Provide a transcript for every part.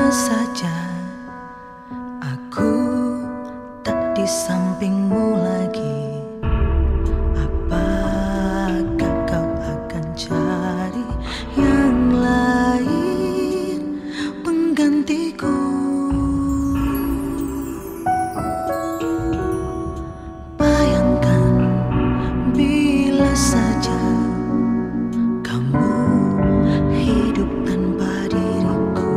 saja aku tak di sampingmu lagi. Apakah kau akan cari yang lain penggantiku? Bayangkan bila saja kamu hidup tanpa diriku.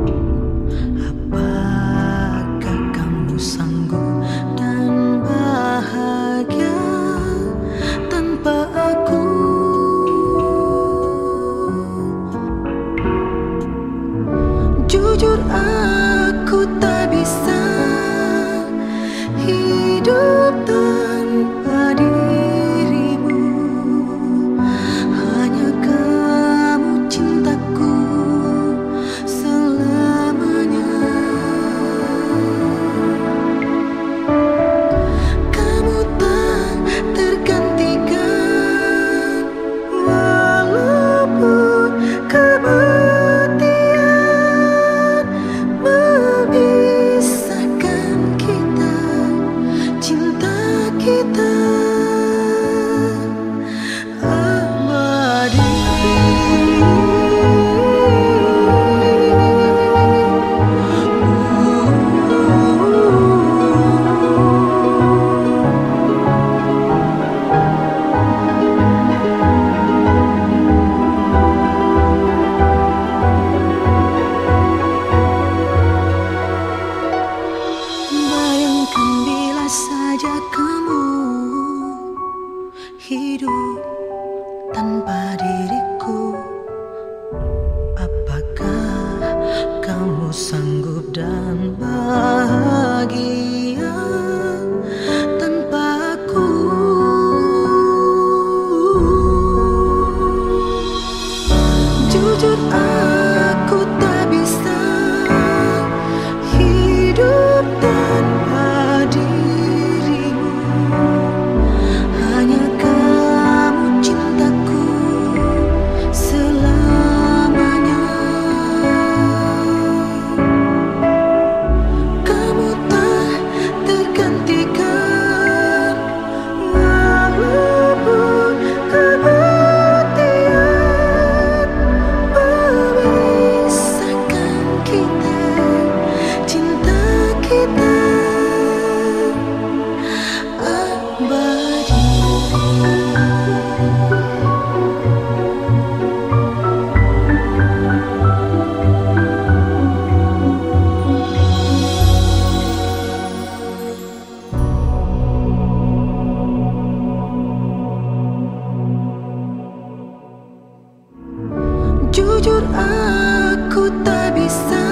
Apakah kamu sanggup dan bahagia tanpa aku? Jujur aku tak bisa hidup tanpa dirimu. Hanya kamu cintaku selamanya. Kamu tak tergantikan walaupun kematian memisahkan kita. Cinta kita abadi. Bayangkan bila saja kamu hidup tanpa diriku. Apakah kamu sanggup dan bahagia tanpa aku? Jujur aku tak bisa hidup tanpa dirimu. Hanya kamu cintaku selamanya. Kamu tak tergantikan walaupun kematian memisahkan kita. Cinta kita abadi. Jujur aku tak bisa